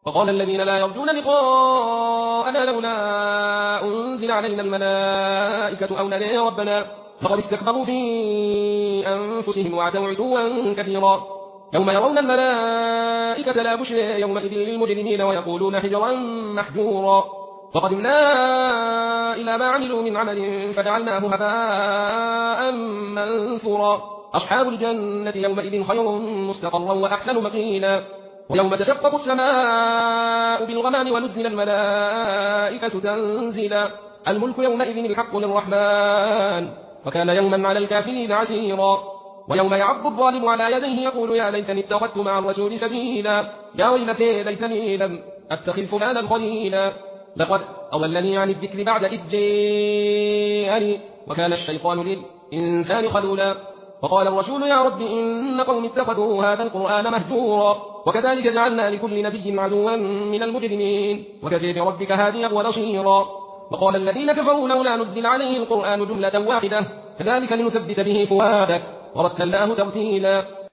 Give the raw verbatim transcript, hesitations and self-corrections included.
وقال الذين لا يرجون لقاءنا لولا أنزل علينا الملائكة أو نري ربنا فقد استكبروا في أنفسهم وعتوا عتوا كثيرا يوم يرون الملائكة لا بشرى يومئذ للمجرمين ويقولون حجرا محجورا وقدمنا إلى ما عملوا من عمل فجعلناه هباء منثورا أصحاب الجنة يومئذ خير مستقرا وأحسن مقيلا ويوم تشقق السماء بالغمام ونزل الملائكة تنزيلا الملك يومئذ الحق للرحمن وكان يوما على الكافرين عسيرا ويوم يعض الظالم على يديه يقول يا ليتني اتخذت مع الرسول سبيلا يا ويلتى ليتني لم أتخذ فلانا خليلا لقد أضلني عن الذكر بعد إذ جاءني وكان الشيطان للإنسان خذولا وقال الرسول يا رب إن قوم اتخذوا هذا القرآن مهجورا وكذلك جعلنا لكل نبي عدوا من المجرمين وكفى بربك هاديا ونصيرا وقال الذين كفروا لولا نزل عليه القرآن جملة واحدة كذلك لنثبت به فؤادك ورتلناه ترتيلا